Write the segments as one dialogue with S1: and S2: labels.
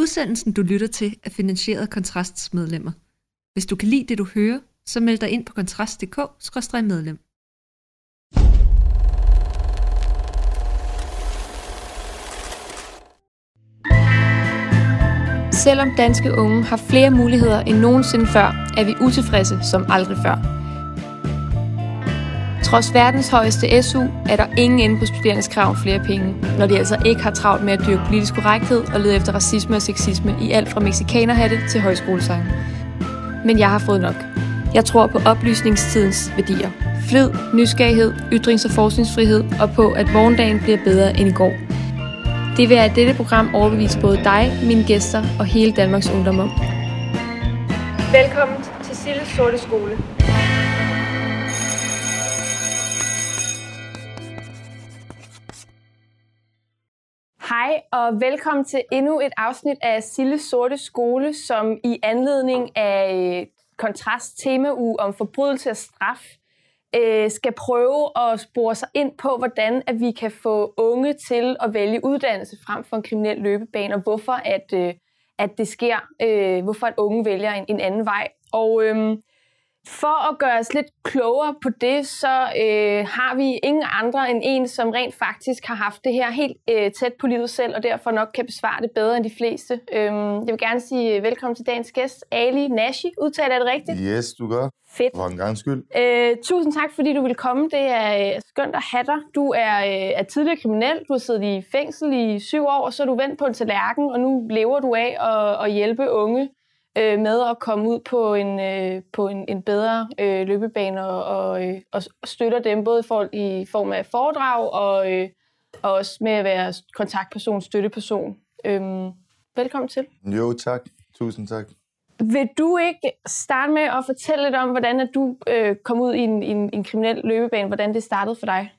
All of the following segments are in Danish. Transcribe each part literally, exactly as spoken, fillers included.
S1: Udsendelsen, du lytter til, er finansieret af Kontrasts medlemmer. Hvis du kan lide det, du hører, så meld dig ind på kontrast punktum d k skråstreg medlem.
S2: Selvom danske unge har flere muligheder end nogensinde før, er vi utilfredse som aldrig før. Trods verdens højeste S U er der ingen ende på studerendes krav om flere penge, når de altså ikke har travlt med at dyrke politisk korrekthed og lede efter racisme og sexisme i alt fra mexikanerhatte til højskolesange. Men jeg har fået nok. Jeg tror på oplysningstidens værdier. Flid, nysgerrighed, ytrings- og forskningsfrihed og på, at morgendagen bliver bedre end i går. Det vil jeg i dette program overbevise både dig, mine gæster og hele Danmarks ungdom om. Velkommen til Silles Sorte Skole. Hej og velkommen til endnu et afsnit af Silles Sorte Skole, som i anledning af Kontrast temauge om forbrydelse og straf skal prøve at spore sig ind på, hvordan at vi kan få unge til at vælge uddannelse frem for en kriminel løbebane, og hvorfor at, at det sker, hvorfor at unge vælger en, en anden vej. Og øhm, for at gøre os lidt klogere på det, så øh, har vi ingen andre end en, som rent faktisk har haft det her helt øh, tæt på livet selv, og derfor nok kan besvare det bedre end de fleste. Øhm, jeg vil gerne sige velkommen til dagens gæst, Ali Nashi. Udtaler jeg det rigtigt?
S3: Yes, du gør.
S2: Fedt.
S3: For en gang skyld.
S2: Øh, tusind tak, fordi du vil komme. Det er skønt at have dig. Du er, øh, er tidligere kriminel. Du har siddet i fængsel i syv år, og så er du vendt på en tallerken, og nu lever du af at, at hjælpe unge øh, med at komme ud på en, øh, på en, en bedre øh, løbebane og, og, øh, og støtter dem både i, for, i form af foredrag og, øh, og også med at være kontaktperson, støtteperson. Øhm, velkommen til.
S3: Jo, tak. Tusind tak.
S2: Vil du ikke starte med at fortælle lidt om, hvordan at du øh, kom ud i en, en, en kriminel løbebane, hvordan det startede for dig?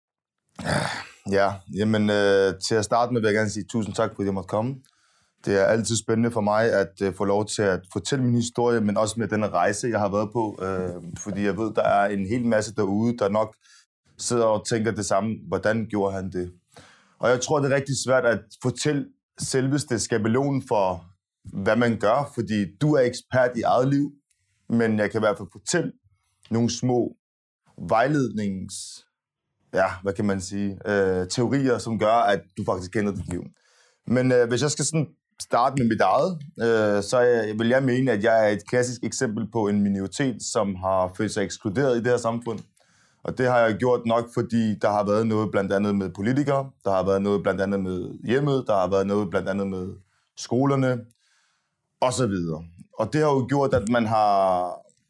S3: Ja, jamen øh, til at starte med vil jeg gerne sige tusind tak, fordi jeg måtte komme. Det er altid spændende for mig at øh, få lov til at fortælle min historie, men også med den rejse, jeg har været på. Øh, fordi jeg ved, der er en hel masse derude, der nok sidder og tænker det samme. Hvordan gjorde han det? Og jeg tror, det er rigtig svært at fortælle selveste skabelonen for, hvad man gør, fordi du er ekspert i eget liv, men jeg kan i hvert fald fortælle nogle små vejlednings, ja, hvad kan man sige, øh, teorier, som gør, at du faktisk kender dit liv. Men øh, hvis jeg skal sådan starte med mit eget, øh, så jeg, vil jeg mene, at jeg er et klassisk eksempel på en minoritet, som har følt sig ekskluderet i det her samfund. Og det har jeg gjort nok, fordi der har været noget blandt andet med politikere, der har været noget blandt andet med hjemmet, der har været noget blandt andet med skolerne, og så videre. Og det har jo gjort, at man har,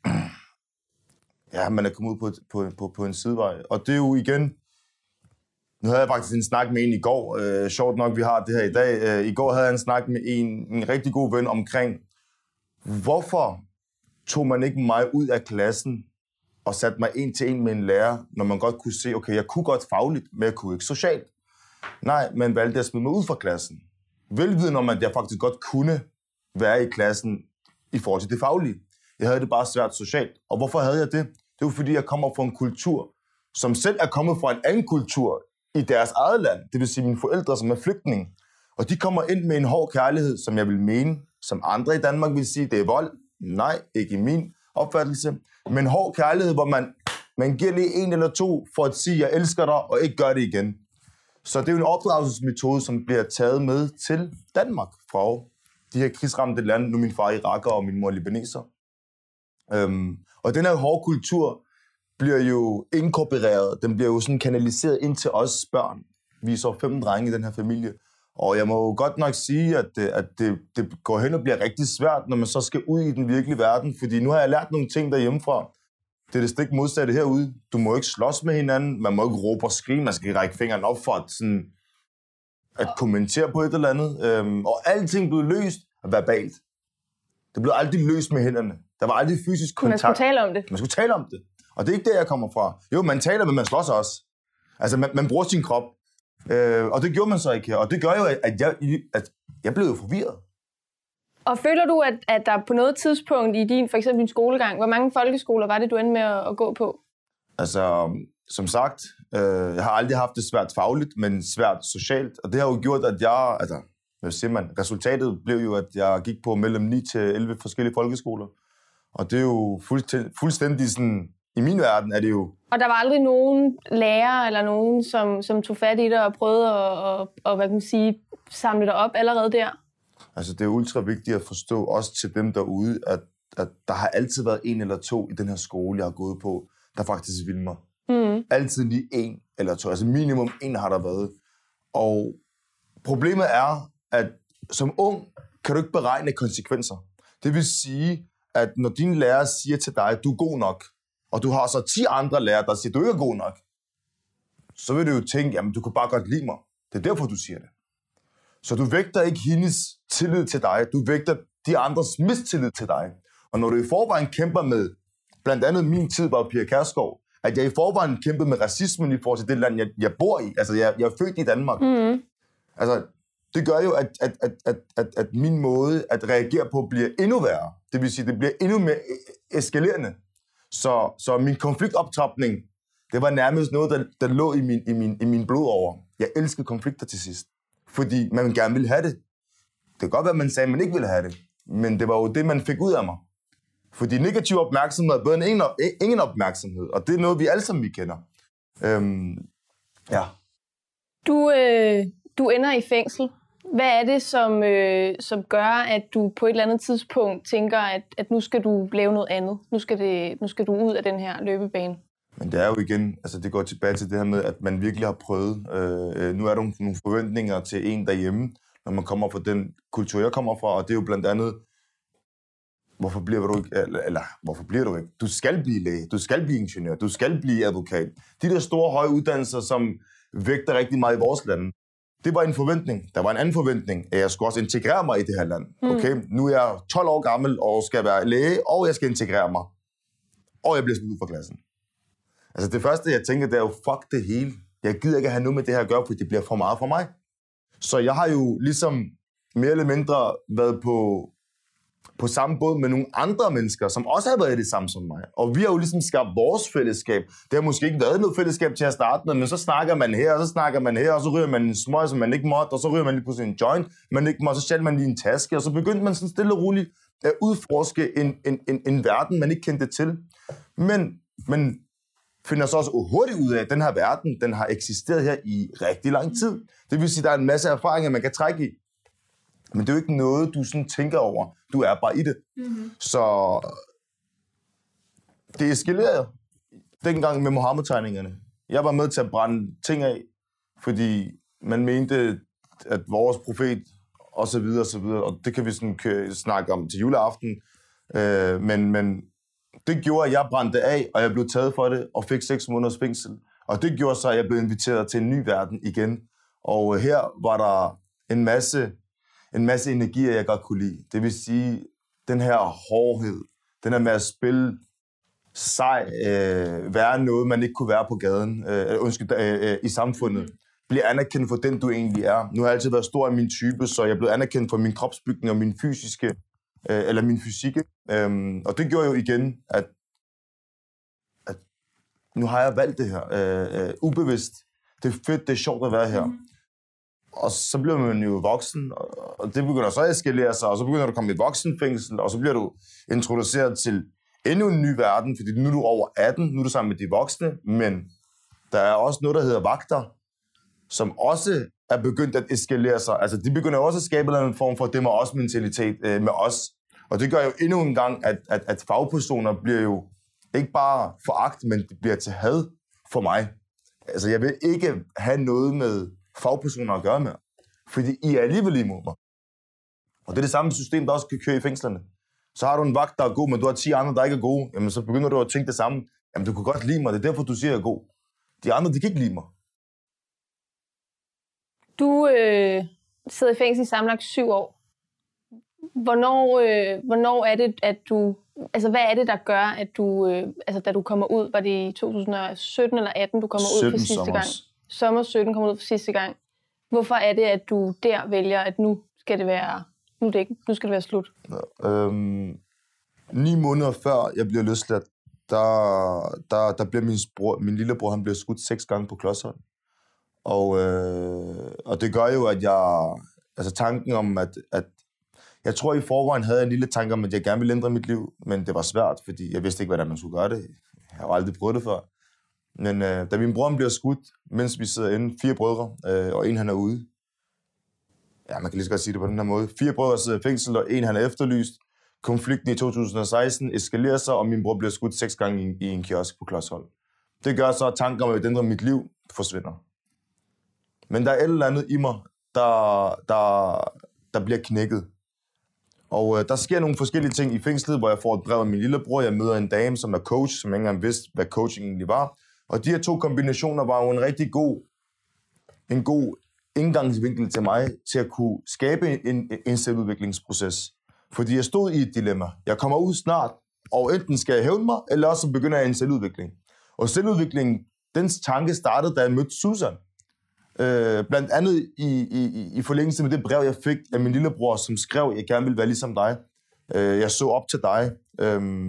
S3: ja, man er kommet ud på, på, på, på en sidevej. Og det er jo igen, nu havde jeg faktisk en snak med en i går, øh, sjovt nok, vi har det her i dag. Øh, I går havde jeg en snak med en, en rigtig god ven omkring, hvorfor tog man ikke mig ud af klassen og satte mig en til en med en lærer, når man godt kunne se, okay, jeg kunne godt fagligt, men jeg kunne ikke socialt. Nej, man valgte at smide mig ud fra klassen. Velvidende om, at jeg faktisk godt kunne være i klassen i forhold til det faglige. Jeg havde det bare svært socialt. Og hvorfor havde jeg det? Det var fordi, jeg kommer fra en kultur, som selv er kommet fra en anden kultur i deres eget land. Det vil sige mine forældre, som er flygtninge. Og de kommer ind med en hård kærlighed, som jeg vil mene, som andre i Danmark vil sige, det er vold. Nej, ikke i min opfattelse. Men hård kærlighed, hvor man, man giver lige en eller to for at sige, jeg elsker dig, og ikke gør det igen. Så det er jo en opdragelsesmetode, som bliver taget med til Danmark fra de her krigsramte lande. Nu er min far iraker og min mor libaneser. Øhm, og den her hårde kultur bliver jo inkorporeret, den bliver jo sådan kanaliseret ind til os børn. Vi er så fem drenge i den her familie. Og jeg må jo godt nok sige, at, det, at det, det går hen og bliver rigtig svært, når man så skal ud i den virkelige verden. Fordi nu har jeg lært nogle ting derhjemmefra. Det er det stik modsatte herude. Du må ikke slås med hinanden, man må ikke råbe og skrige, man skal række fingeren op for at, sådan, at kommentere på et eller andet. Øhm, og alting blev løst verbalt. Det blev aldrig løst med hænderne. Der var aldrig fysisk kontakt.
S2: Man skulle tale om det.
S3: Man skulle tale om det. Og det er ikke der, jeg kommer fra. Jo, man taler, men man slås også. Altså, man, man bruger sin krop. Øh, og det gjorde man så ikke her. Og det gør jo, at jeg, at jeg blev jo forvirret.
S2: Og føler du, at, at der på noget tidspunkt i din, for eksempel din skolegang, hvor mange folkeskoler var det, du endte med at, at gå på?
S3: Altså, som sagt, øh, jeg har aldrig haft det svært fagligt, men svært socialt. Og det har jo gjort, at jeg, altså, hvad siger man, resultatet blev jo, at jeg gik på mellem ni til elleve forskellige folkeskoler. Og det er jo fuldstændig, fuldstændig sådan, i min verden er det jo...
S2: Og der var aldrig nogen lærer eller nogen, som, som tog fat i dig og prøvede at, at, at hvad kan man sige, samle dig op allerede der?
S3: Altså, det er ultra vigtigt at forstå, også til dem derude, at, at der har altid været en eller to i den her skole, jeg har gået på, der faktisk vil mig. Mm. Altid lige en eller to. Altså minimum en har der været. Og problemet er, at som ung kan du ikke beregne konsekvenser. Det vil sige, at når din lærer siger til dig, at du er god nok, og du har så ti andre lærere, der siger, at du ikke er god nok, så vil du jo tænke, jamen du kan bare godt lide mig. Det er derfor, du siger det. Så du vægter ikke hendes tillid til dig, du vægter de andres mistillid til dig. Og når du i forvejen kæmper med, blandt andet min tid var Pia Kjærsgaard, at jeg i forvejen kæmpede med racismen i forhold til det land, jeg, jeg bor i. Altså, jeg, jeg er født i Danmark. Mm. Altså, det gør jo, at, at, at, at, at, at min måde at reagere på bliver endnu værre. Det vil sige, det bliver endnu mere eskalerende. Så, så min konfliktoptrapning, det var nærmest noget, der, der lå i min, i, min, i min blod over. Jeg elskede konflikter til sidst. Fordi man gerne ville have det. Det kan godt være, at man sagde, at man ikke ville have det. Men det var jo det, man fik ud af mig. Fordi negativ opmærksomhed er bedre end ingen, ingen opmærksomhed. Og det er noget, vi alle sammen vi kender. Øhm, ja.
S2: Du, øh, du ender i fængsel. Hvad er det, som, øh, som gør, at du på et eller andet tidspunkt tænker, at, at nu skal du lave noget andet? Nu skal, det, nu skal du ud af den her løbebane?
S3: Men det er jo igen, altså det går tilbage til det her med, at man virkelig har prøvet. Øh, nu er der nogle forventninger til en derhjemme, når man kommer fra den kultur, jeg kommer fra, og det er jo blandt andet, hvorfor bliver du ikke, eller, eller hvorfor bliver du ikke? Du skal blive læge, du skal blive ingeniør, du skal blive advokat. De der store, høje uddannelser, som vægter rigtig meget i vores land, det var en forventning. Der var en anden forventning, at jeg skulle også integrere mig i det her land. Okay, mm. Nu er jeg tolv år gammel og skal være læge, og jeg skal integrere mig. Og jeg bliver smidt ud fra klassen. Altså det første, jeg tænker, det er jo, fuck det hele. Jeg gider ikke have noget med det her at gøre, fordi det bliver for meget for mig. Så jeg har jo ligesom mere eller mindre været på, på samme båd med nogle andre mennesker, som også har været i det samme som mig. Og vi har jo ligesom skabt vores fællesskab. Det har måske ikke været noget fællesskab til at starte med, men så snakker man her, og så snakker man her, og så ryger man en smøg, som man ikke måtte, og så ryger man lige pludselig en joint, man ikke måtte, så stjæler man lige en taske, og så begyndte man sådan stille og roligt at udforske en, en, en, en verden, man ikke kendte til. Men, men finder så også hurtigt ud af, at den her verden, den har eksisteret her i rigtig lang tid. Det vil sige, at der er en masse erfaringer, man kan trække i. Men det er jo ikke noget, du sådan tænker over. Du er bare i det. Mm-hmm. Så det eskalerede dengang med Mohammed-tegningerne. Jeg var med til at brænde ting af, fordi man mente, at vores profet, og så videre, og så videre, og det kan vi sådan snakke om til juleaften, øh, men, men det gjorde, at jeg brændte af, og jeg blev taget for det, og fik seks måneders fængsel. Og det gjorde så, at jeg blev inviteret til en ny verden igen. Og her var der en masse, en masse energier, jeg godt kunne lide. Det vil sige, den her hårdhed, den her med at spille sej, øh, være noget, man ikke kunne være på gaden, øh, undskyld, øh, øh, i samfundet. Blive anerkendt for den, du egentlig er. Nu har jeg altid været stor af min type, så jeg blev anerkendt for min kropsbygning og min fysiske, øh, eller min fysik. Øhm, og det gjorde jo igen, at, at nu har jeg valgt det her, øh, øh, ubevidst. Det er fedt, det er sjovt at være her. Mm. Og så bliver man jo voksen, og, og det begynder så at eskalere sig, og så begynder du at komme i voksenfængsel, og så bliver du introduceret til endnu en ny verden, fordi nu er du over atten, nu er du sammen med de voksne, men der er også noget, der hedder vagter, som også er begyndt at eskalere sig. Altså, de begynder også at skabe en form for dem og os mentalitet øh, med os. Og det gør jo endnu en gang, at, at, at fagpersoner bliver jo ikke bare foragt, men det bliver til had for mig. Altså, jeg vil ikke have noget med fagpersoner at gøre med, fordi I er alligevel imod mig. Og det er det samme system, der også kan køre i fængslerne. Så har du en vagt, der er god, men du har ti andre, der ikke er gode. Jamen, så begynder du at tænke det samme. Jamen, du kan godt lide mig, det er derfor, du siger, at jeg er god. De andre, de kan ikke lide mig.
S2: Du øh, sidder i fængsel i sammenlagt syv år. Hvornår, øh, hvornår er det, at du... Altså, hvad er det, der gør, at du... Øh, altså, da du kommer ud, var det i to tusind og sytten eller atten, du kommer ud for sidste sommers. gang? Sommer sytten kommer ud for sidste gang. Hvorfor er det, at du der vælger, at nu skal det være... Nu, det ikke, nu skal det være slut?
S3: Øhm, ni måneder før jeg bliver løsladt, der, der, der bliver min, bror, min lillebror, han bliver skudt seks gange på Klodsholm. Og, øh, og det gør jo, at jeg, altså tanken om, at, at jeg tror i forvejen havde jeg en lille tanke om, at jeg gerne ville ændre mit liv, men det var svært, fordi jeg vidste ikke, hvordan man skulle gøre det. Jeg har aldrig prøvet det før. Men øh, da min bror bliver skudt, mens vi sidder inde, fire brødre, øh, og en han er ude. Ja, man kan lige så godt sige det på den her måde. Fire brødre sidder i fængsel, og en han er efterlyst. Konflikten i to tusind og seksten eskalerer sig, og min bror bliver skudt seks gange i, i en kiosk på Klodshold. Det gør så, at tanken om, at ændre mit liv forsvinder. Men der er et eller andet i mig, der, der, der bliver knækket. Og øh, der sker nogle forskellige ting i fængslet, hvor jeg får et brev af min lillebror. Jeg møder en dame, som er coach, som ikke engang vidste, hvad coaching egentlig var. Og de her to kombinationer var jo en rigtig god, en god indgangsvinkel til mig, til at kunne skabe en, en selvudviklingsproces. Fordi jeg stod i et dilemma. Jeg kommer ud snart, og enten skal jeg hævne mig, eller også begynder jeg en selvudvikling. Og selvudviklingen, dens tanke startede, da jeg mødte Susan. Øh, blandt andet i, i, i forlængelse med det brev, jeg fik af min lillebror, som skrev, at jeg gerne ville være ligesom dig. Øh, jeg så op til dig. Øh,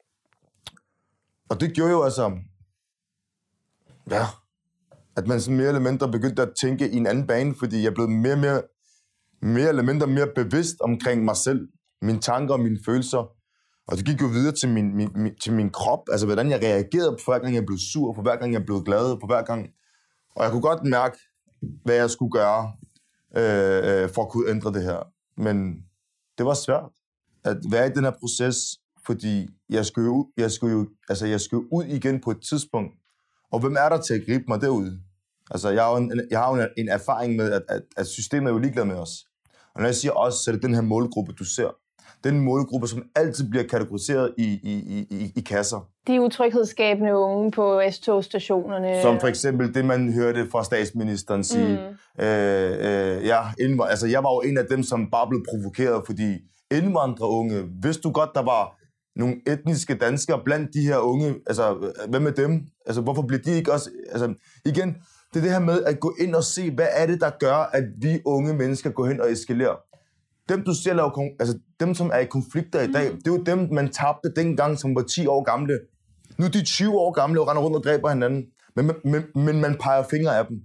S3: og det gjorde jo altså, ja, at man sådan mere eller mindre begyndte at tænke i en anden bane, fordi jeg blev mere, mere, mere eller mindre mere bevidst omkring mig selv, mine tanker og mine følelser. Og det gik jo videre til min, min, min, til min krop, altså hvordan jeg reagerede på hver gang jeg blev sur, på hver gang jeg blev glad, på hver gang. Og jeg kunne godt mærke, hvad jeg skulle gøre øh, øh, for at kunne ændre det her. Men det var svært at være i den her proces, fordi jeg skulle jo, jeg skulle jo, altså jeg skulle ud igen på et tidspunkt. Og hvem er der til at gribe mig derude? Altså jeg har jo en, jeg har jo en erfaring med, at, at, at systemet er jo ligeglad med os. Og når jeg siger os, så er det den her målgruppe, du ser. Den målgruppe, som altid bliver kategoriseret i, i, i, i kasser.
S2: De utryghedsskabende unge på S-togstationerne.
S3: Som for eksempel det, man hørte fra statsministeren sige. Mm. Øh, øh, ja, indvand- altså, jeg var jo en af dem, som bare blev provokeret, fordi indvandrerunge, vidste du godt, der var nogle etniske danskere blandt de her unge, altså, hvad med dem? Altså, hvorfor bliver de ikke også... Altså, igen, det er det her med at gå ind og se, hvad er det, der gør, at vi unge mennesker går hen og eskalerer. Dem, du ser, laver, altså dem, som er i konflikter i dag, mm. det er jo dem, man tabte dengang, som var ti år gamle. Nu er de tyve år gamle og render rundt og dræber hinanden. Men, men, men man peger fingre af dem.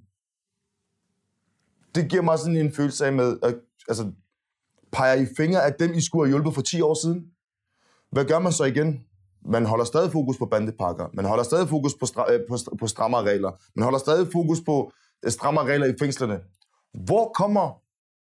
S3: Det giver mig sådan en følelse af med, at, altså, peger I fingre af dem, I skulle have hjulpet for ti år siden? Hvad gør man så igen? Man holder stadig fokus på bandepakker. Man holder stadig fokus på, stra- på, på strammere regler. Man holder stadig fokus på strammere regler i fængslerne. Hvor kommer...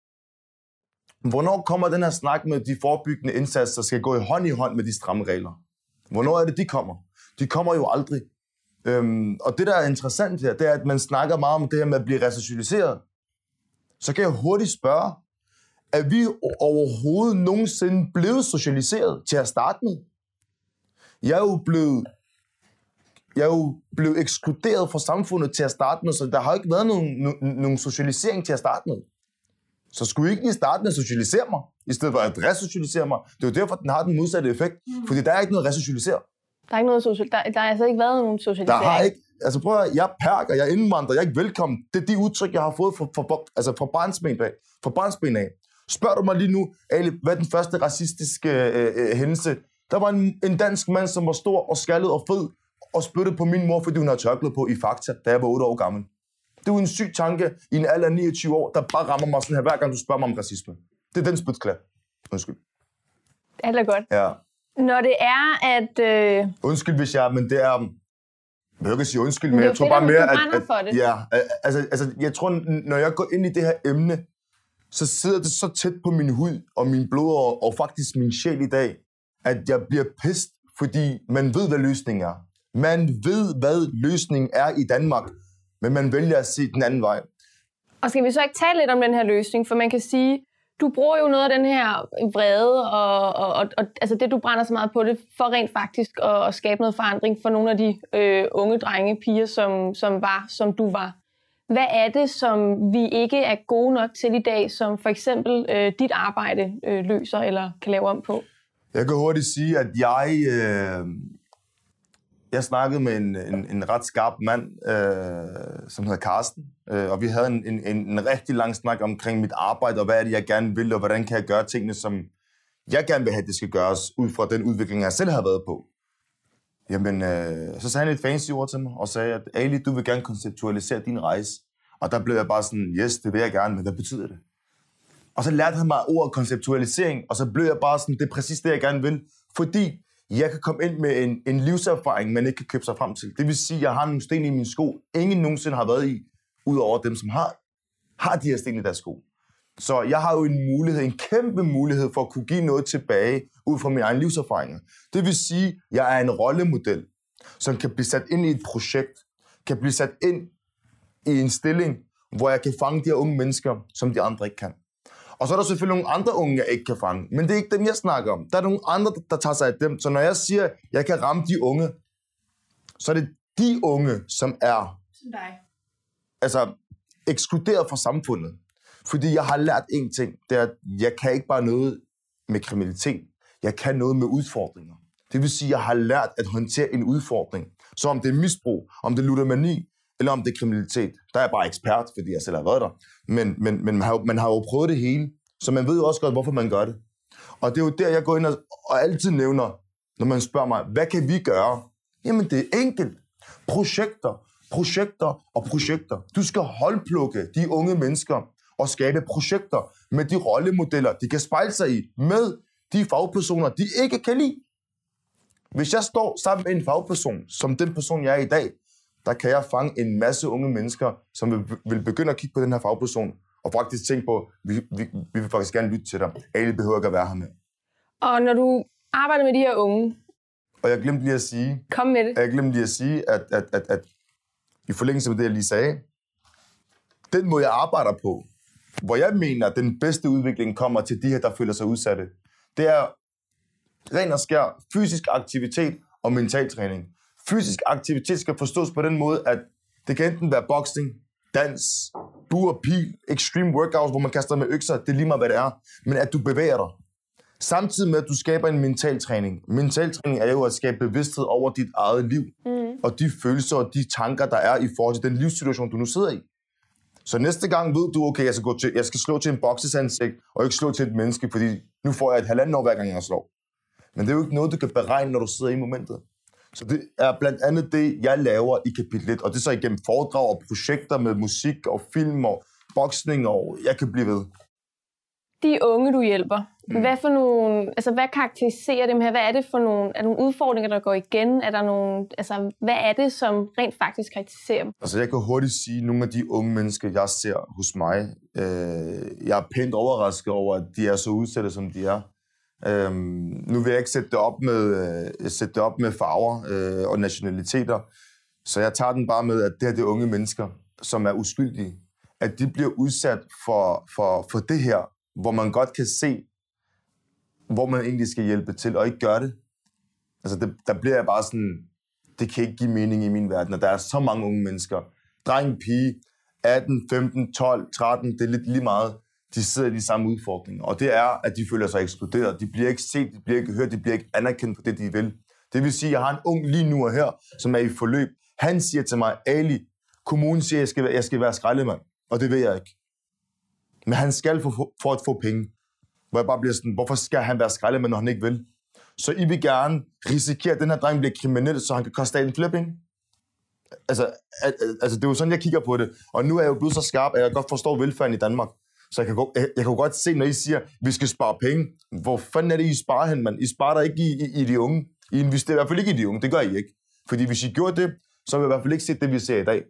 S3: Hvornår kommer den her snak med de forebyggende indsatser, der skal gå i hånd i hånd med de stramme regler? Hvornår er det, de kommer? De kommer jo aldrig. Øhm, og det, der er interessant her, det er, at man snakker meget om det her med at blive resocialiseret. Så kan jeg hurtigt spørge, er vi overhovedet nogensinde blevet socialiseret til at starte med? Jeg er jo blevet, jeg er jo blevet ekskluderet fra samfundet til at starte med, så der har ikke været nogen, no, nogen socialisering til at starte med. Så skulle I ikke lige starte med at socialisere mig, i stedet for at resocialisere mig. Det er jo derfor, den har den modsatte effekt. Mm. Fordi der er ikke noget at resocialisere.
S2: Der er ikke noget social... der, der har altså ikke været nogen socialisering.
S3: Der har ikke... Altså prøv at, jeg er perker, jeg er indvandrer, jeg er ikke velkommen. Det er de udtryk, jeg har fået fra, fra, altså fra barnsben af. Fra barnsben af. Spørger du mig lige nu, Ali, hvad er den første racistiske øh, øh, hændelse? Der var en, en dansk mand, som var stor og skaldet og fed, og spyttede på min mor, fordi hun havde tørklæde på i Fakta, da jeg var otte år gammel. Det er jo en syg tanke i en alder af niogtyve år, der bare rammer mig sådan her, hver gang du spørger mig om racisme. Det er den spytklat. Undskyld.
S2: Alt er godt.
S3: Ja.
S2: Når det er, at... Øh...
S3: Undskyld, hvis jeg... Men det er... Jeg vil ikke sige undskyld, men, men
S2: jeg
S3: tror bare mere,
S2: at...
S3: at,
S2: for det.
S3: Ja, altså, altså, jeg tror, når jeg går ind i det her emne, så sidder det så tæt på min hud og min blod og, og faktisk min sjæl i dag, at jeg bliver pist, fordi man ved, hvad løsningen er. Man ved, hvad løsningen er i Danmark, men man vælger at se den anden vej.
S2: Og skal vi så ikke tale lidt om den her løsning? For man kan sige, du bruger jo noget af den her vrede, og, og, og, og altså det, du brænder så meget på det, for rent faktisk at, at skabe noget forandring for nogle af de øh, unge drenge, piger, som, som var, som du var. Hvad er det, som vi ikke er gode nok til i dag, som for eksempel øh, dit arbejde øh, løser eller kan lave om på?
S3: Jeg kan hurtigt sige, at jeg... Øh Jeg snakkede med en, en, en ret skarp mand, øh, som hedder Carsten, øh, og vi havde en, en, en rigtig lang snak omkring mit arbejde, og hvad er det, jeg gerne vil, og hvordan kan jeg gøre tingene, som jeg gerne vil have, det skal gøres, ud fra den udvikling, jeg selv har været på. Jamen, øh, så sagde han et fancy ord til mig, og sagde, at Ali, du vil gerne konceptualisere din rejse. Og der blev jeg bare sådan, yes, det vil jeg gerne, men hvad betyder det? Og så lærte han mig ordet konceptualisering, og så blev jeg bare sådan, det er præcis det, jeg gerne vil. Fordi jeg kan komme ind med en, en livserfaring, man ikke kan købe sig frem til. Det vil sige, at jeg har nogle sten i mine sko, ingen nogensinde har været i, udover dem, som har, har de her sten i deres sko. Så jeg har jo en mulighed, en kæmpe mulighed for at kunne give noget tilbage ud fra mine egne livserfaringer. Det vil sige, at jeg er en rollemodel, som kan blive sat ind i et projekt, kan blive sat ind i en stilling, hvor jeg kan fange de her unge mennesker, som de andre ikke kan. Og så er der selvfølgelig nogle andre unge, jeg ikke kan fange, men det er ikke dem, jeg snakker om. Der er nogle andre, der tager sig af dem. Så når jeg siger, at jeg kan ramme de unge, så er det de unge, som er
S2: som dig.
S3: Altså, ekskluderet fra samfundet. Fordi jeg har lært en ting, det er, at jeg kan ikke bare noget med kriminalitet. Jeg kan noget med udfordringer. Det vil sige, at jeg har lært at håndtere en udfordring. Så om det er misbrug, om det er ludomani, eller om det er kriminalitet. Der er jeg bare ekspert, fordi jeg selv har været der. Men, men, men man, har jo, man har jo prøvet det hele, så man ved jo også godt, hvorfor man gør det. Og det er jo der, jeg går ind og, og altid nævner, når man spørger mig, hvad kan vi gøre? Jamen, det er enkelt. Projekter, projekter og projekter. Du skal holdplukke de unge mennesker og skabe projekter med de rollemodeller, de kan spejle sig i, med de fagpersoner, de ikke kan lide. Hvis jeg står sammen med en fagperson, som den person, jeg er i dag, der kan jeg fange en masse unge mennesker, som vil, vil begynde at kigge på den her fagperson, og faktisk tænke på, vi, vi, vi vil faktisk gerne lytte til dig. Alle behøver ikke at være her med.
S2: Og når du arbejder med de her unge...
S3: Og jeg glemte lige at sige...
S2: Kom med det.
S3: Jeg glemte lige at sige, at, at, at, at i forlængelse af det, jeg lige sagde, den måde, jeg arbejder på, hvor jeg mener, at den bedste udvikling kommer til de her, der føler sig udsatte, det er ren og skær fysisk aktivitet og mental træning. Fysisk aktivitet skal forstås på den måde, at det kan enten være boksning, dans, bur og pil, extreme workouts, hvor man kaster med økser, det er lige meget, hvad det er, men at du bevæger dig. Samtidig med, at du skaber en mental træning. Mental træning er jo at skabe bevidsthed over dit eget liv, mm. og de følelser og de tanker, der er i forhold til den livssituation, du nu sidder i. Så næste gang ved du, okay, jeg skal, gå til, jeg skal slå til en boksesansigt, og ikke slå til et menneske, fordi nu får jeg et halvanden år, hver gang jeg slår. Men det er jo ikke noget, du kan beregne, når du sidder i momentet. Så det er blandt andet det, jeg laver i kapitel et, og det er så igennem foredrag og projekter med musik og film og boksning, og jeg kan blive ved.
S2: De unge, du hjælper, mm. hvad for nogle, altså hvad karakteriserer dem her? Hvad er det for nogle, er der nogle udfordringer, der går igen? Er der nogle, altså hvad er det, som rent faktisk karakteriserer dem?
S3: Altså jeg kan hurtigt sige, at nogle af de unge mennesker, jeg ser hos mig, øh, jeg er pænt overrasket over, at de er så udsatte, som de er. Øh, nu vil jeg ikke sætte det op med, øh, sætte det op med farver øh, og nationaliteter, så jeg tager den bare med, at det her det er unge mennesker, som er uskyldige. At de bliver udsat for, for, for det her, hvor man godt kan se, hvor man egentlig skal hjælpe til, og ikke gøre det. Altså, det, der bliver jeg bare sådan, det kan ikke give mening i min verden, at der er så mange unge mennesker. Dreng, pige, atten, femten, tolv, tretten, det er lidt lige meget, de sidder i de samme udfordringer. Og det er, at de føler sig ekskluderet. De bliver ikke set, de bliver ikke hørt, de bliver ikke anerkendt for det, de vil. Det vil sige, at jeg har en ung lige nu og her, som er i forløb. Han siger til mig, Ali, kommunen siger, at jeg skal, jeg skal være skraldemand, og det vil jeg ikke. Men han skal for, for at få penge. Hvor jeg bare bliver sådan, hvorfor skal han være skraldemand, når han ikke vil? Så I vil gerne risikere, at den her dreng bliver kriminel, så han kan koste staten flere penge? Altså, al, altså, det er jo sådan, jeg kigger på det. Og nu er jeg jo blevet så skarp, at jeg godt forstår velfærden i Danmark. Så jeg kan, jeg, jeg kan godt se, når I siger, at vi skal spare penge. Hvor fanden er det, I sparer hen, mand? I sparer der ikke i, i, i de unge. I investerer i hvert fald ikke i de unge. Det gør I ikke. Fordi hvis I gjorde det, så vil jeg i hvert fald ikke se det, vi ser i dag.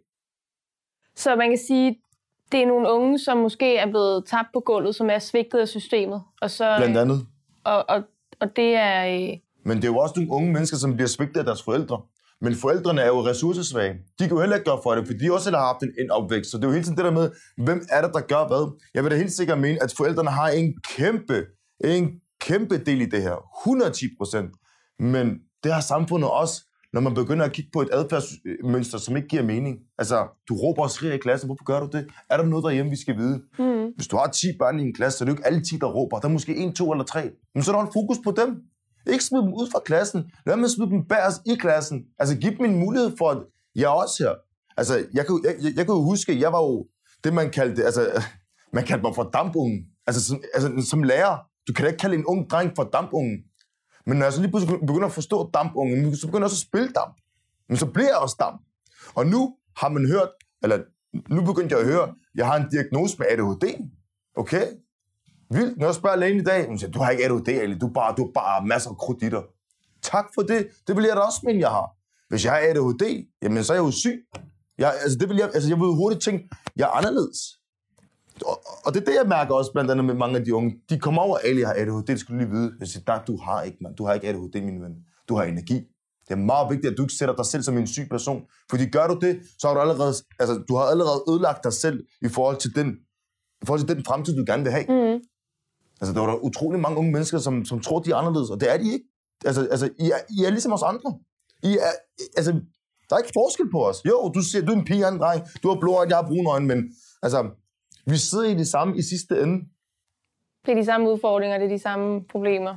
S2: Så man kan sige, det er nogle unge, som måske er blevet tabt på gulvet, som er svigtet af systemet. Og så,
S3: Blandt andet.
S2: Og, og, og det er... Øh...
S3: Men det er jo også nogle unge mennesker, som bliver svigtet af deres forældre. Men forældrene er jo ressourcesvage. De kan jo heller ikke gøre for det, fordi de også har haft en, en opvækst. Så det er jo hele tiden det der med, hvem er det, der gør hvad? Jeg vil da helt sikkert mene, at forældrene har en kæmpe, en kæmpe del i det her. hundrede og ti procent. Men det har samfundet også, når man begynder at kigge på et adfærdsmønster, som ikke giver mening. Altså, du råber og skriger i klassen. Hvorfor gør du det? Er der noget derhjemme, vi skal vide? Mm. Hvis du har ti børn i en klasse, så er det jo ikke alle ti, der råber. Der er måske en, to eller tre. Men så er der en fokus på dem. Ikke smid dem ud fra klassen. Lad mig smide dem bag os i klassen. Altså, giv dem en mulighed for, at jeg er også her. Altså, jeg kan, jeg, jeg, jeg kan jo huske, jeg var jo det, man kaldte, altså, man kaldte mig for dampungen. Altså som, altså, som lærer. Du kan da ikke kalde en ung dreng for dampungen. Men når jeg så lige pludselig begynder at forstå dampungen, så begynder jeg også at spille damp. Men så bliver jeg også damp. Og nu har man hørt, eller nu begyndte jeg at høre, jeg har en diagnose med A D H D. Okay? Vildt. Når jeg spørger lægen i dag, hun siger, du har ikke A D H D, eller du har bare, du har bare masser af krudt i dig. Tak for det. Det vil jeg da også mene, jeg har. Hvis jeg har A D H D, jamen så er jeg jo syg. Jeg, altså, det vil jeg, altså, jeg vil hurtigt tænke, jeg er anderledes. Og, og det er det, jeg mærker også blandt andet med mange af de unge. De kommer over, at jeg har A D H D, det skal du lige vide. Jeg siger, nej, du har ikke, man. Du har ikke A D H D, min ven. Du har energi. Det er meget vigtigt, at du ikke sætter dig selv som en syg person. Fordi gør du det, så har du allerede, altså, du har allerede ødelagt dig selv i forhold til den, i forhold til den fremtid, du gerne vil have.
S2: Mm.
S3: Altså, der er der utrolig mange unge mennesker, som, som tror, de er anderledes, og det er de ikke. Altså, altså I, er, I er ligesom os andre. I er, altså, der er ikke forskel på os. Jo, du siger, du er en pige, en dreng, du har blå øjne, jeg har brune øjne, men altså, vi sidder i det samme i sidste ende.
S2: Det er de samme udfordringer, det er de samme problemer.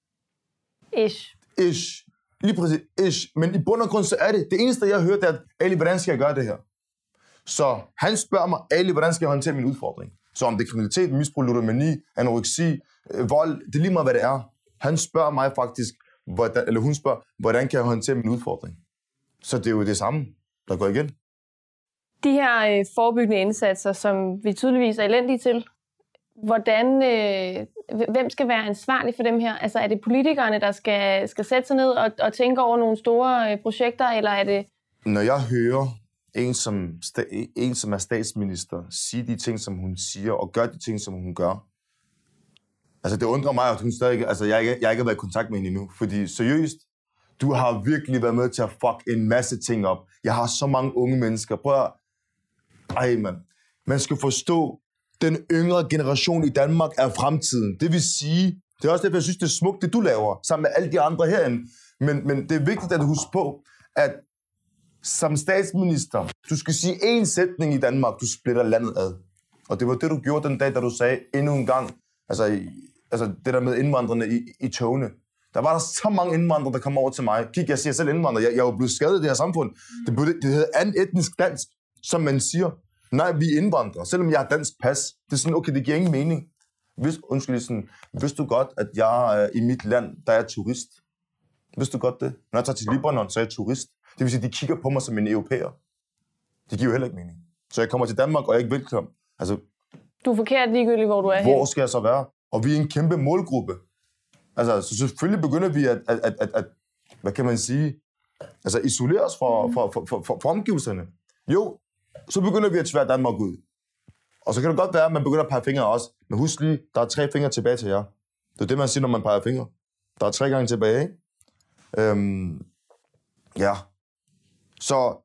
S2: Ish.
S3: Ish. Lige præcis, ish. Men i bund og grund, så er det. Det eneste, jeg har hørt, er, at Ali, hvordan skal jeg gøre det her? Så han spørger mig, Ali, hvordan skal jeg håndtere min udfordring? Så om det er kriminalitet, misbrug, ludomani, anoreksi, øh, vold, det er lige meget, hvad det er. Han spørger mig faktisk, hvordan, eller hun spørger, hvordan kan jeg håndtere min udfordring? Så det er jo det samme, der går igen.
S2: De her øh, forebyggende indsatser, som vi tydeligvis er elendige til, hvordan, øh, hvem skal være ansvarlig for dem her? Altså er det politikerne, der skal, skal sætte sig ned og, og tænke over nogle store øh, projekter, eller er det...
S3: Når jeg hører en som, en, som er statsminister, sige de ting, som hun siger, og gør de ting, som hun gør, altså det undrer mig, at hun stadig... Altså jeg, jeg, jeg ikke har været i kontakt med hende endnu, fordi seriøst, du har virkelig været med til at fuck en masse ting op. Jeg har så mange unge mennesker. Prøv at... Ej, mand. Man skal forstå, den yngre generation i Danmark er fremtiden. Det vil sige, det er også derfor, jeg synes, det er smukt, det du laver, sammen med alle de andre herinde. Men, men det er vigtigt at huske på, at som statsminister, du skal sige én sætning i Danmark, du splitter landet ad. Og det var det, du gjorde den dag, da du sagde endnu en gang, altså, i, altså det der med indvandrerne i, i togene. Der var der så mange indvandrere, der kom over til mig. Kig, jeg siger selv indvandrere. Jeg, jeg er jo blevet skadet i det her samfund. Det, det hedder anden etnisk dansk, som man siger. Nej, vi er indvandrere, selvom jeg har dansk pas. Det er sådan, okay, det giver ingen mening. Hvis, undskyld, sådan, vidste du godt, at jeg øh, i mit land, der er turist? Vidste du godt det? Når jeg tager til Libanon, så er jeg turist. Det vil sige, at de kigger på mig som en europæer. Det giver jo heller ikke mening. Så jeg kommer til Danmark, og jeg er ikke velkommen. Altså,
S2: du er forkert ligegyldigt, hvor du er
S3: Hvor
S2: hen.
S3: skal jeg så være? Og vi er en kæmpe målgruppe. Altså, så selvfølgelig begynder vi at, at, at, at, at hvad kan man sige, altså isolere os fra, fra, fra, fra, fra, fra omgivelserne. Jo, så begynder vi at tvære Danmark ud. Og så kan det godt være, at man begynder at pege fingre også. Men husk lige, der er tre fingre tilbage til jer. Det er det, man siger, når man peger fingre. Der er tre gange tilbage, ikke? Øhm, ja. Så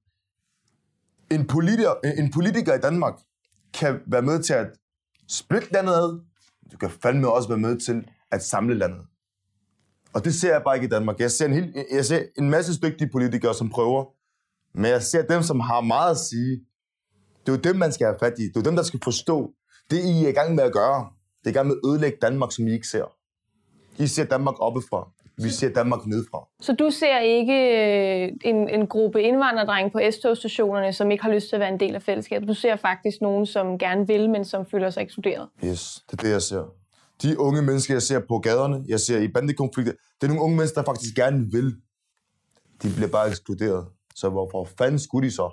S3: en politiker, en politiker i Danmark kan være med til at splitte landet ad. Du kan fandme også være med til at samle landet. Og det ser jeg bare ikke i Danmark. Jeg ser en, hel, jeg ser en masse dygtige politikere, som prøver. Men jeg ser dem, som har meget at sige. Det er jo dem, man skal have fat i. Det er jo dem, der skal forstå. Det, I er i gang med at gøre, det er i gang med at ødelægge Danmark, som I ikke ser. I ser Danmark oppefra. Vi ser Danmark nedefra.
S2: Så du ser ikke en, en gruppe indvandrerdrenge på S-togstationerne, som ikke har lyst til at være en del af fællesskabet? Du ser faktisk nogen, som gerne vil, men som føler sig ekskluderet?
S3: Yes, det er det, jeg ser. De unge mennesker, jeg ser på gaderne, jeg ser i bandekonflikter, det er nogle unge mennesker, der faktisk gerne vil. De bliver bare ekskluderet. Så hvorfor fanden skulle de så?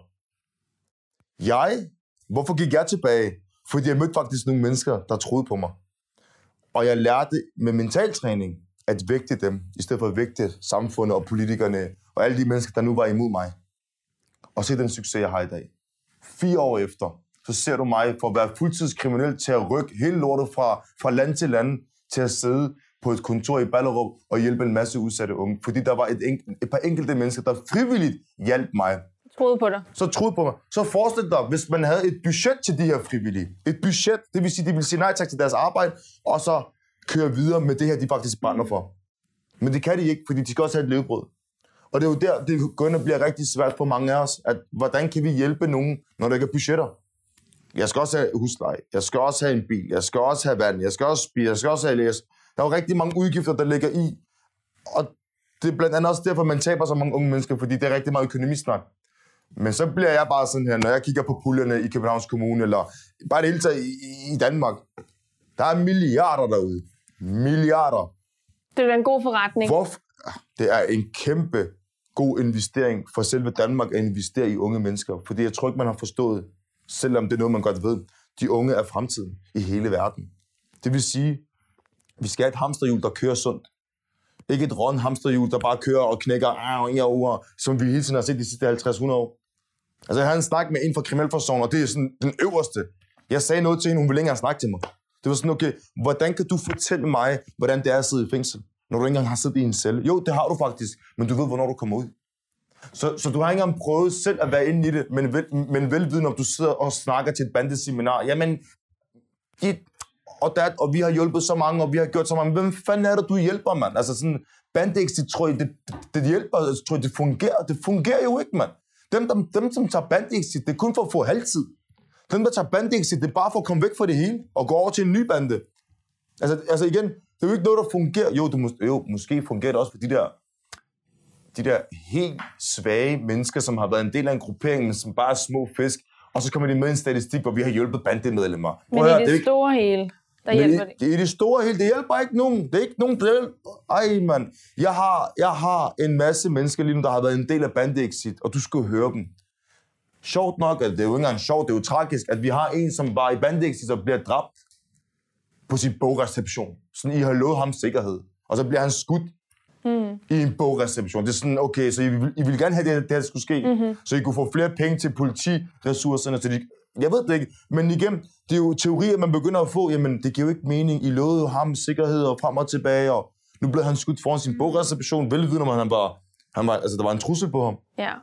S3: Jeg? Hvorfor gik jeg tilbage? Fordi jeg mødte faktisk nogle mennesker, der troede på mig. Og jeg lærte med mentaltræning at vægte dem, i stedet for at vægte samfundet og politikerne og alle de mennesker, der nu var imod mig. Og se den succes, jeg har i dag. Fire år efter, så ser du mig for at være fuldtidskriminel til at rykke hele lortet fra, fra land til land, til at sidde på et kontor i Ballerup og hjælpe en masse udsatte unge. Fordi der var et, enkel, et par enkelte mennesker, der frivilligt hjalp mig.
S2: Troede på dig.
S3: Så troede på mig. Så forestil dig, hvis man havde et budget til de her frivillige. Et budget, det vil sige, de vil sige nej tak til deres arbejde, og så køre videre med det her, de faktisk brænder for. Men det kan de ikke, fordi de skal også have et levebrød. Og det er jo der, det går ind og bliver rigtig svært for mange af os, at hvordan kan vi hjælpe nogen, når der ikke er budgetter? Jeg skal også have husleje, jeg skal også have en bil, jeg skal også have vand, jeg skal også spise, jeg skal også have læs. Der er jo rigtig mange udgifter, der ligger i. Og det er blandt andet også derfor, man taber så mange unge mennesker, fordi det er rigtig meget økonomisnak. Men så bliver jeg bare sådan her, når jeg kigger på puljerne i Københavns Kommune, eller bare det hele taget i, i Danmark. Der er milliarder derude. Milliarder.
S2: Det er en god forretning.
S3: Hvorfor? Det er en kæmpe god investering for selve Danmark at investere i unge mennesker. Fordi jeg tror ikke, man har forstået, selvom det er noget, man godt ved, de unge er fremtiden i hele verden. Det vil sige, vi skal have et hamsterhjul, der kører sundt. Ikke et rådent hamsterhjul, der bare kører og knækker, ah, som vi hele tiden har set de sidste halvtreds hundrede år. Altså, jeg havde en snak med en fra kriminalforsorgen, og det er sådan den øverste. Jeg sagde noget til hende, hun ville ikke engang snakke til mig. Det var sådan, okay, hvordan kan du fortælle mig, hvordan det er at sidde i fængsel, når du ikke engang har siddet i en celle? Jo, det har du faktisk, men du ved, hvornår du kommer ud. Så, så du har ikke engang prøvet selv at være inde i det, men, vel, men velviden, om du sidder og snakker til et bandeseminar. Jamen, de, og, der, og vi har hjulpet så mange, og vi har gjort så mange. Hvem fanden er det, du hjælper, mand? Altså sådan, bandeexit, tror jeg, det, det hjælper, tror jeg, det fungerer. Det fungerer jo ikke, mand. Dem, dem, dem som tager bandeexit, det er kun for at få halvtid. Dem, der tager bandeexit, det er bare for at komme væk fra det hele, og gå over til en ny bande. Altså, altså igen, det er jo ikke noget, der fungerer. Jo, det må, jo måske fungerer det også for de der, de der helt svage mennesker, som har været en del af en gruppering, men som bare er små fisk, og så kommer de med i en statistik, hvor vi har hjulpet bandemedlemmer.
S2: Men i det, det store ikke... hele, der
S3: men
S2: hjælper det.
S3: I, I det store hele, det hjælper ikke nogen. Det er ikke nogen, der hjælper. Ej, mand. Jeg har, jeg har en masse mennesker lige nu, der har været en del af bandeexit, og du skal høre dem. Sjovt nok, at det er jo ikke engang sjovt, det er jo tragisk, at vi har en, som var i bandeexit og bliver dræbt på sin bogreception. Sådan, I har lovet ham sikkerhed. Og så bliver han skudt mm. i en bogreception. Det er sådan, okay, så I vil, I vil gerne have, det, det her skulle ske, mm-hmm. så I kunne få flere penge til politiressourcerne. Så de, jeg ved det ikke, men igen, det er jo teorier, man begynder at få. Jamen, det giver jo ikke mening. I lovede jo ham sikkerhed og frem og tilbage, og nu blev han skudt foran sin bogreception. Velvidende om, han var, han var, altså, der var en trussel på ham.
S2: Ja.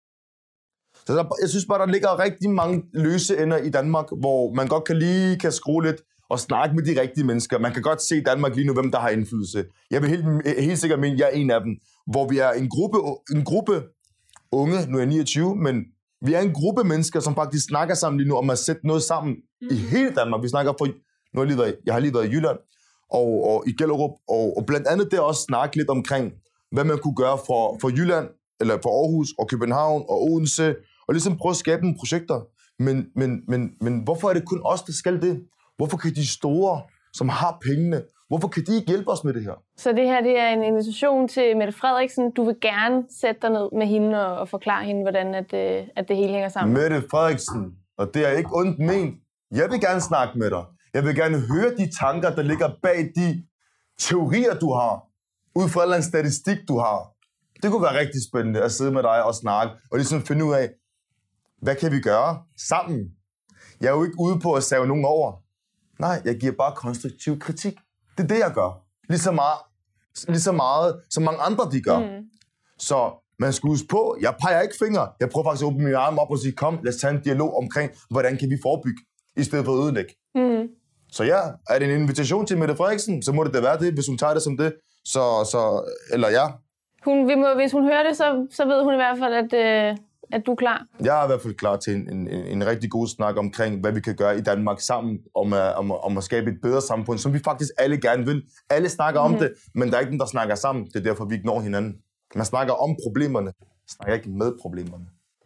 S3: Så der, jeg synes bare, der ligger rigtig mange løse ender i Danmark, hvor man godt kan lige kan skrue lidt og snakke med de rigtige mennesker. Man kan godt se i Danmark lige nu, hvem der har indflydelse. Jeg vil helt, helt sikkert mene, at jeg er en af dem, hvor vi er en gruppe, en gruppe unge, nu er jeg niogtyve, men vi er en gruppe mennesker, som faktisk snakker sammen lige nu om at sætte noget sammen mm. i hele Danmark. Vi snakker for, nu har jeg, lige været, jeg har lige været i Jylland og, og i Gellerup, og, og blandt andet der også snakke lidt omkring, hvad man kunne gøre for, for Jylland, eller for Aarhus og København og Odense, og ligesom prøve at skabe nogle projekter. Men, men, men, men hvorfor er det kun os, der skal det? Hvorfor kan de store, som har pengene, hvorfor kan de ikke hjælpe os med det her?
S2: Så det her det er en invitation til Mette Frederiksen. Du vil gerne sætte dig ned med hende og, og forklare hende, hvordan at, at det hele hænger sammen.
S3: Mette Frederiksen, og det er ikke ondt ment. Jeg vil gerne snakke med dig. Jeg vil gerne høre de tanker, der ligger bag de teorier, du har. Ud fra en eller anden statistik, du har. Det kunne være rigtig spændende at sidde med dig og snakke, og ligesom finde ud af, hvad kan vi gøre sammen? Jeg er jo ikke ude på at save nogen over. Nej, jeg giver bare konstruktiv kritik. Det er det, jeg gør. Lige så meget, lige så meget som mange andre, de gør. Mm. Så man skal huske på, jeg peger ikke fingre. Jeg prøver faktisk at åbne mine arme op og sige, kom, lad os tage en dialog omkring, hvordan kan vi forebygge, i stedet for at ødelægge. Mm. Så ja, er det en invitation til Mette Frederiksen, så må det da være det, hvis hun tager det som det. Så, så eller ja.
S2: Hun, vi må, hvis hun hører det, så, så ved hun i hvert fald, at... Øh at du er klar?
S3: Jeg er i hvert fald klar til en, en, en rigtig god snak omkring, hvad vi kan gøre i Danmark sammen, om at, om, om at skabe et bedre samfund, som vi faktisk alle gerne vil. Alle snakker mm-hmm. om det, men der er ikke nogen, der snakker sammen. Det er derfor, vi ikke når hinanden. Man snakker om problemerne, man snakker ikke med problemerne.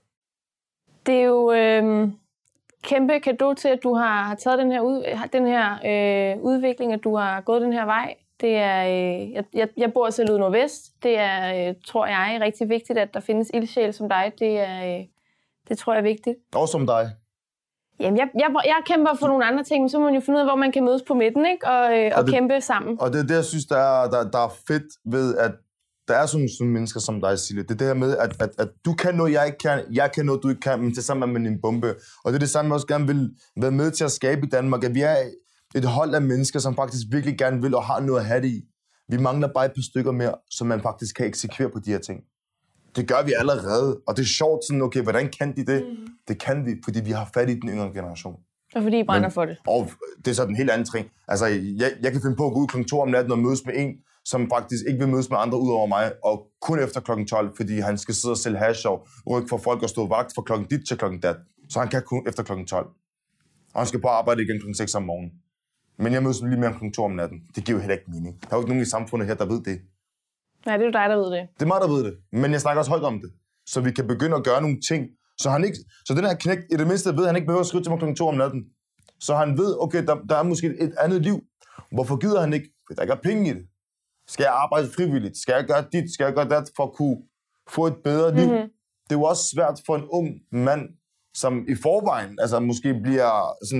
S2: Det er jo øh, kæmpe cadeau til, at du har taget den her, ud, den her øh, udvikling, at du har gået den her vej. Det er, øh, jeg, jeg bor selv ude nordvest. Det er, øh, tror jeg, rigtig vigtigt, at der findes ildsjæle som dig. Det, er, øh, det tror jeg er vigtigt.
S3: Og som dig?
S2: Jamen, jeg, jeg, jeg kæmper for nogle andre ting, men så må man jo finde ud af, hvor man kan mødes på midten, ikke? Og, øh, og, og det, kæmpe sammen.
S3: Og det er det, jeg synes, der er, der, der er fedt ved, at der er sådan nogle mennesker som dig, Silje. Det er det her med, at, at, at du kan noget, jeg ikke kan. Jeg kan noget, du ikke kan, men til sammen med en bombe. Og det er det samme, jeg også gerne vil være med til at skabe i Danmark, at vi er et hold af mennesker, som faktisk virkelig gerne vil og har noget at have det i. Vi mangler bare et par stykker mere, så man faktisk kan eksekvere på de her ting. Det gør vi allerede, og det er sjovt sådan, okay, hvordan kan de det? Mm. Det kan vi, fordi vi har fat i den yngre generation.
S2: Og fordi I brænder Men, for det.
S3: Og det er så den helt anden ting. Altså, jeg, jeg kan finde på at gå ud klokken to om natten og mødes med en, som faktisk ikke vil mødes med andre ud over mig, og kun efter klokken tolv, fordi han skal sidde og sælge hash og rykke for folk og stå vagt fra klokken dit til klokken dat. Så han kan kun efter klokken tolv. Og han skal på arbejde igen klokken seks om morgenen. Men jeg mødes lige mere klokken to om natten. Det giver jo heller ikke mening. Der er jo ikke nogen i samfundet her, der ved det.
S2: Nej, det er jo dig, der ved det.
S3: Det er mig, der ved det. Men jeg snakker også højt om det. Så vi kan begynde at gøre nogle ting. Så, han ikke, så den her knægt, i det mindste ved, at han ikke behøver at skrive til mig klokken to om natten. Så han ved, okay, der, der er måske et andet liv. Hvorfor gider han ikke? Fordi der ikke er penge i det. Skal jeg arbejde frivilligt? Skal jeg gøre dit? Skal jeg gøre det for at kunne få et bedre liv? Mm-hmm. Det er jo også svært for en ung mand, som i forvejen altså måske bliver sådan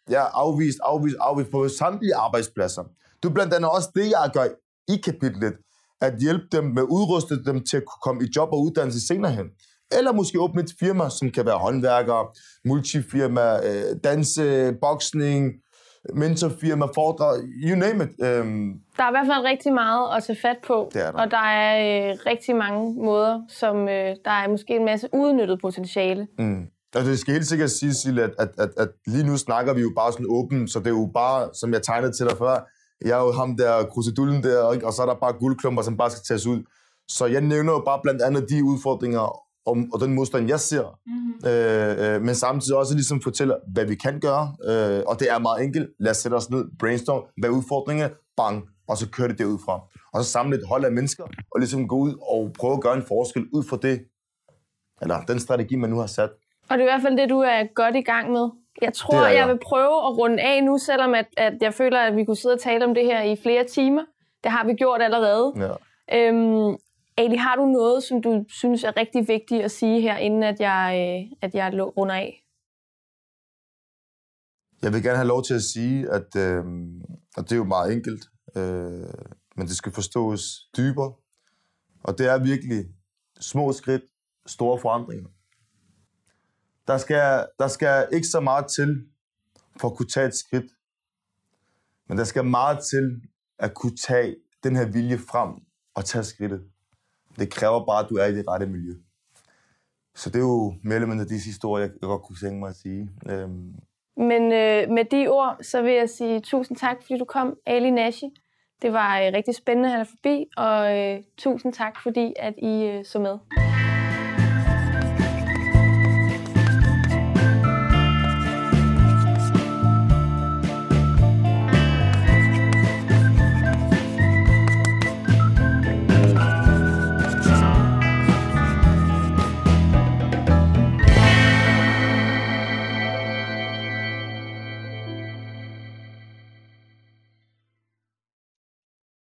S3: Ja, afvist, afvist, afvist på samtlige arbejdspladser. Det er blandt andet også det, jeg gør i kapitlet, at hjælpe dem med at udruste dem til at kunne komme i job og uddannelse senere hen. Eller måske åbne et firma, som kan være håndværker, multifirma, øh, danse, boksning, mentorfirma, foredrag, you name it. Um,
S2: der er i hvert fald rigtig meget at tage fat på,
S3: det er der.
S2: Og der er øh, rigtig mange måder, som øh, der er måske en masse udnyttet potentiale.
S3: Mm. Altså, det skal helt sikkert sige, Sille, at, at, at, at lige nu snakker vi jo bare sådan åbent, så det er jo bare, som jeg tegnede til dig før, jeg er jo ham der, krusedullen der, ikke? Og så er der bare guldklumper, som bare skal tages ud. Så jeg nævner jo bare blandt andet de udfordringer om, og den modstand, jeg ser. Mm-hmm. øh, øh, men samtidig også ligesom fortæller, hvad vi kan gøre. Øh, og det er meget enkelt. Lad os sætte os ned, brainstorm, hvad er udfordringerne, bang, og så kører det derudfra. Og så samle et hold af mennesker, og ligesom gå ud og prøve at gøre en forskel ud fra det, eller den strategi, man nu har sat.
S2: Og det er i hvert fald det, du er godt i gang med. Jeg tror, jeg. jeg vil prøve at runde af nu, selvom at, at jeg føler, at vi kunne sidde og tale om det her i flere timer. Det har vi gjort allerede.
S3: Ja.
S2: Øhm, Ali, har du noget, som du synes er rigtig vigtigt at sige her, inden at jeg, at jeg runder af?
S3: Jeg vil gerne have lov til at sige, at, øh, at det er jo meget enkelt, øh, men det skal forstås dybere. Og det er virkelig små skridt, store forandringer. Der skal, der skal ikke så meget til for at kunne tage et skridt, men der skal meget til at kunne tage den her vilje frem og tage skridtet. Det kræver bare, at du er i det rette miljø. Så det er jo mellem af disse historier, jeg godt kunne tænke mig at sige. Øhm.
S2: Men øh, med de ord, så vil jeg sige tusind tak, fordi du kom, Ali Nashi. Det var øh, rigtig spændende at have dig forbi, og øh, tusind tak, fordi at I øh, så med.